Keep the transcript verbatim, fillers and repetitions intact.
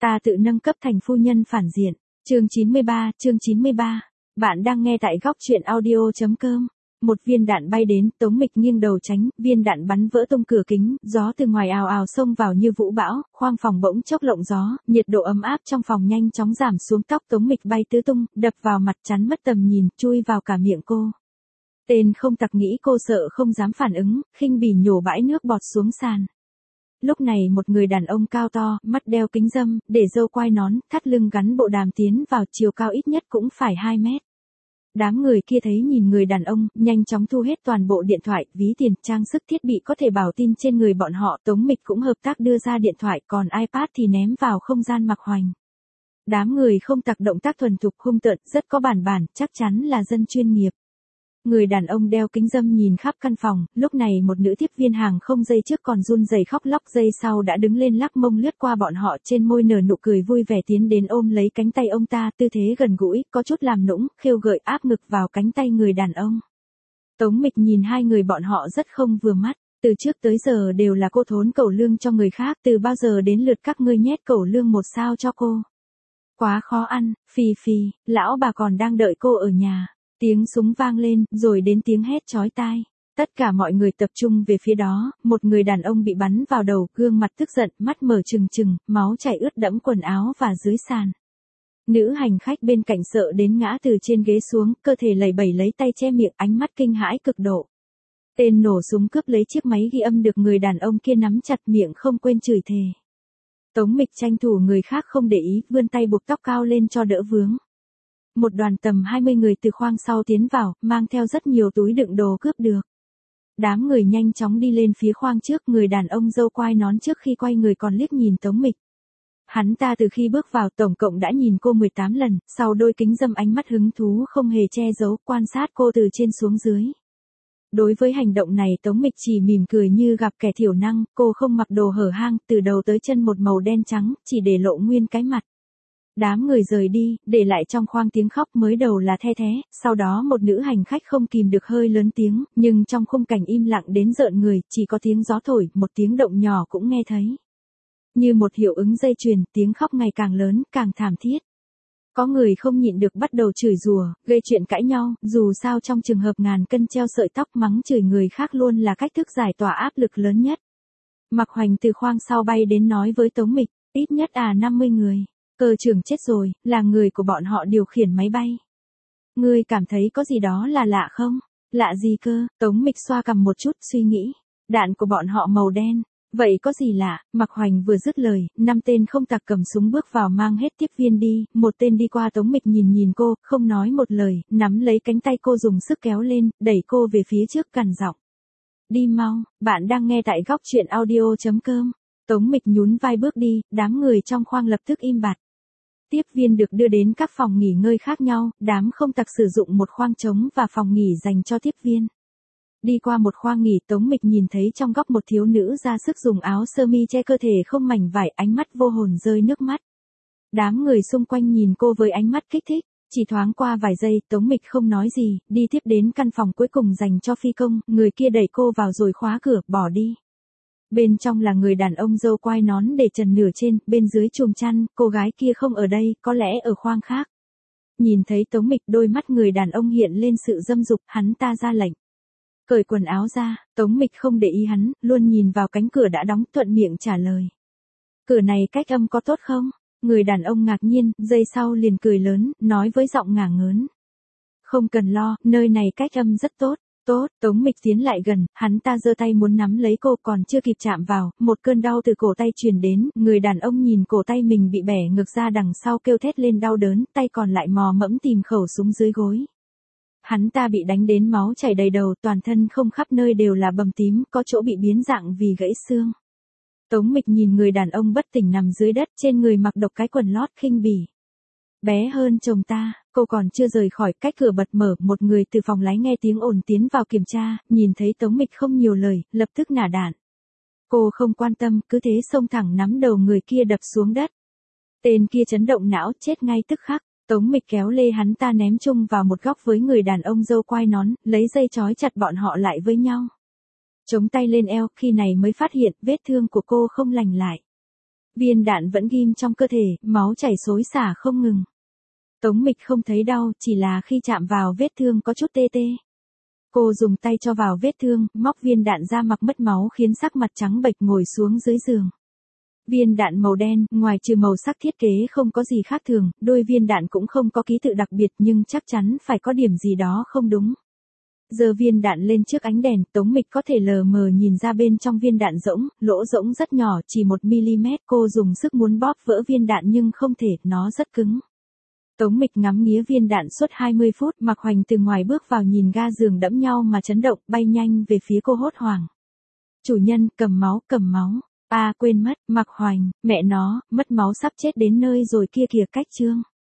Ta tự nâng cấp thành phu nhân phản diện. Chương chín mươi ba, chương chín mươi ba. Bạn đang nghe tại góc truyện audio chấm com. Một viên đạn bay đến, Tống Mịch nghiêng đầu tránh, viên đạn bắn vỡ tung cửa kính, gió từ ngoài ào ào xông vào như vũ bão, khoang phòng bỗng chốc lộng gió, nhiệt độ ấm áp trong phòng nhanh chóng giảm xuống, tóc Tống Mịch bay tứ tung, đập vào mặt chắn mất tầm nhìn, chui vào cả miệng cô. Tên không tặc nghĩ cô sợ không dám phản ứng, khinh bỉ nhổ bãi nước bọt xuống sàn. Lúc này một người đàn ông cao to, mắt đeo kính râm, để râu quai nón, thắt lưng gắn bộ đàm tiến vào, chiều cao ít nhất cũng phải hai mét. Đám người kia thấy nhìn người đàn ông, nhanh chóng thu hết toàn bộ điện thoại, ví tiền, trang sức thiết bị có thể bảo tin trên người bọn họ. Tống Mịch cũng hợp tác đưa ra điện thoại, còn iPad thì ném vào không gian Mạc Hoành. Đám người không tặc động tác thuần thục hung tợn, rất có bản bản, chắc chắn là dân chuyên nghiệp. Người đàn ông đeo kính râm nhìn khắp căn phòng, lúc này một nữ tiếp viên hàng không giây trước còn run rẩy khóc lóc, giây sau đã đứng lên lắc mông lướt qua bọn họ, trên môi nở nụ cười vui vẻ tiến đến ôm lấy cánh tay ông ta, tư thế gần gũi, có chút làm nũng, khêu gợi áp ngực vào cánh tay người đàn ông. Tống Mịch nhìn hai người bọn họ rất không vừa mắt, từ trước tới giờ đều là cô thốn cẩu lương cho người khác, từ bao giờ đến lượt các ngươi nhét cẩu lương một sao cho cô. Quá khó ăn, phì phì, lão bà còn đang đợi cô ở nhà. Tiếng súng vang lên, rồi đến tiếng hét chói tai. Tất cả mọi người tập trung về phía đó, một người đàn ông bị bắn vào đầu, gương mặt tức giận, mắt mở trừng trừng, máu chảy ướt đẫm quần áo và dưới sàn. Nữ hành khách bên cạnh sợ đến ngã từ trên ghế xuống, cơ thể lẩy bẩy lấy tay che miệng, ánh mắt kinh hãi cực độ. Tên nổ súng cướp lấy chiếc máy ghi âm được người đàn ông kia nắm chặt miệng không quên chửi thề. Tống Mịch tranh thủ người khác không để ý, vươn tay buộc tóc cao lên cho đỡ vướng. Một đoàn tầm hai mươi người từ khoang sau tiến vào, mang theo rất nhiều túi đựng đồ cướp được. Đám người nhanh chóng đi lên phía khoang trước, người đàn ông râu quai nón trước khi quay người còn liếc nhìn Tống Mịch. Hắn ta từ khi bước vào tổng cộng đã nhìn cô mười tám lần, sau đôi kính râm ánh mắt hứng thú không hề che giấu, quan sát cô từ trên xuống dưới. Đối với hành động này Tống Mịch chỉ mỉm cười như gặp kẻ thiểu năng, cô không mặc đồ hở hang, từ đầu tới chân một màu đen trắng, chỉ để lộ nguyên cái mặt. Đám người rời đi, để lại trong khoang tiếng khóc mới đầu là the thé, sau đó một nữ hành khách không kìm được hơi lớn tiếng, nhưng trong khung cảnh im lặng đến rợn người, chỉ có tiếng gió thổi, một tiếng động nhỏ cũng nghe thấy. Như một hiệu ứng dây chuyền, tiếng khóc ngày càng lớn, càng thảm thiết. Có người không nhịn được bắt đầu chửi rủa, gây chuyện cãi nhau, dù sao trong trường hợp ngàn cân treo sợi tóc, mắng chửi người khác luôn là cách thức giải tỏa áp lực lớn nhất. Mạc Hoành từ khoang sau bay đến nói với Tống Mịch, ít nhất à năm mươi người. Cơ trưởng chết rồi, là người của bọn họ điều khiển máy bay. Ngươi cảm thấy có gì đó là lạ không? Lạ gì cơ? Tống Mịch xoa cằm một chút, suy nghĩ. Đạn của bọn họ màu đen. Vậy có gì lạ? Mạc Hoành vừa dứt lời, năm tên không tặc cầm súng bước vào mang hết tiếp viên đi. Một tên đi qua Tống Mịch nhìn nhìn cô, không nói một lời, nắm lấy cánh tay cô dùng sức kéo lên, đẩy cô về phía trước gằn giọng. Đi mau, bạn đang nghe tại góc truyện audio chấm com. Tống Mịch nhún vai bước đi, đám người trong khoang lập tức im bặt. Tiếp viên được đưa đến các phòng nghỉ ngơi khác nhau, đám không tặc sử dụng một khoang trống và phòng nghỉ dành cho tiếp viên. Đi qua một khoang nghỉ, Tống Mịch nhìn thấy trong góc một thiếu nữ ra sức dùng áo sơ mi che cơ thể không mảnh vải, ánh mắt vô hồn rơi nước mắt. Đám người xung quanh nhìn cô với ánh mắt kích thích, chỉ thoáng qua vài giây, Tống Mịch không nói gì, đi tiếp đến căn phòng cuối cùng dành cho phi công, người kia đẩy cô vào rồi khóa cửa, bỏ đi. Bên trong là người đàn ông râu quai nón để trần nửa trên, bên dưới chùm chăn, cô gái kia không ở đây, có lẽ ở khoang khác. Nhìn thấy Tống Mịch, đôi mắt người đàn ông hiện lên sự dâm dục, hắn ta ra lệnh. Cởi quần áo ra, Tống Mịch không để ý hắn, luôn nhìn vào cánh cửa đã đóng, thuận miệng trả lời. Cửa này cách âm có tốt không? Người đàn ông ngạc nhiên, giây sau liền cười lớn, nói với giọng ngả ngớn. Không cần lo, nơi này cách âm rất tốt. Tốt, Tống Mịch tiến lại gần, hắn ta giơ tay muốn nắm lấy cô, còn chưa kịp chạm vào, một cơn đau từ cổ tay truyền đến, người đàn ông nhìn cổ tay mình bị bẻ ngược ra đằng sau kêu thét lên đau đớn, tay còn lại mò mẫm tìm khẩu súng dưới gối. Hắn ta bị đánh đến máu chảy đầy đầu, toàn thân không khắp nơi đều là bầm tím, có chỗ bị biến dạng vì gãy xương. Tống Mịch nhìn người đàn ông bất tỉnh nằm dưới đất, trên người mặc độc cái quần lót khinh bỉ. Bé hơn chồng ta, cô còn chưa rời khỏi, cách cửa bật mở, một người từ phòng lái nghe tiếng ồn tiến vào kiểm tra, nhìn thấy Tống Mịch không nhiều lời, lập tức nả đạn. Cô không quan tâm, cứ thế xông thẳng nắm đầu người kia đập xuống đất. Tên kia chấn động não, chết ngay tức khắc. Tống Mịch kéo lê hắn ta ném chung vào một góc với người đàn ông râu quai nón, lấy dây trói chặt bọn họ lại với nhau. Chống tay lên eo, khi này mới phát hiện vết thương của cô không lành lại. Viên đạn vẫn ghim trong cơ thể, máu chảy xối xả không ngừng. Tống Mịch không thấy đau, chỉ là khi chạm vào vết thương có chút tê tê. Cô dùng tay cho vào vết thương, móc viên đạn ra mặc mất máu khiến sắc mặt trắng bệch ngồi xuống dưới giường. Viên đạn màu đen, ngoài trừ màu sắc thiết kế không có gì khác thường, đôi viên đạn cũng không có ký tự đặc biệt nhưng chắc chắn phải có điểm gì đó không đúng. Giơ viên đạn lên trước ánh đèn, Tống Mịch có thể lờ mờ nhìn ra bên trong viên đạn rỗng, lỗ rỗng rất nhỏ, chỉ một mi-li-mét. Cô dùng sức muốn bóp vỡ viên đạn nhưng không thể, nó rất cứng. Tống Mịch ngắm nghía viên đạn suốt hai mươi phút, Mạc Hoành từ ngoài bước vào nhìn ga giường đẫm nhau mà chấn động, bay nhanh về phía cô hốt hoảng. Chủ nhân, cầm máu, cầm máu. À quên mất, Mạc Hoành, mẹ nó, mất máu sắp chết đến nơi rồi kia kìa cách Trương.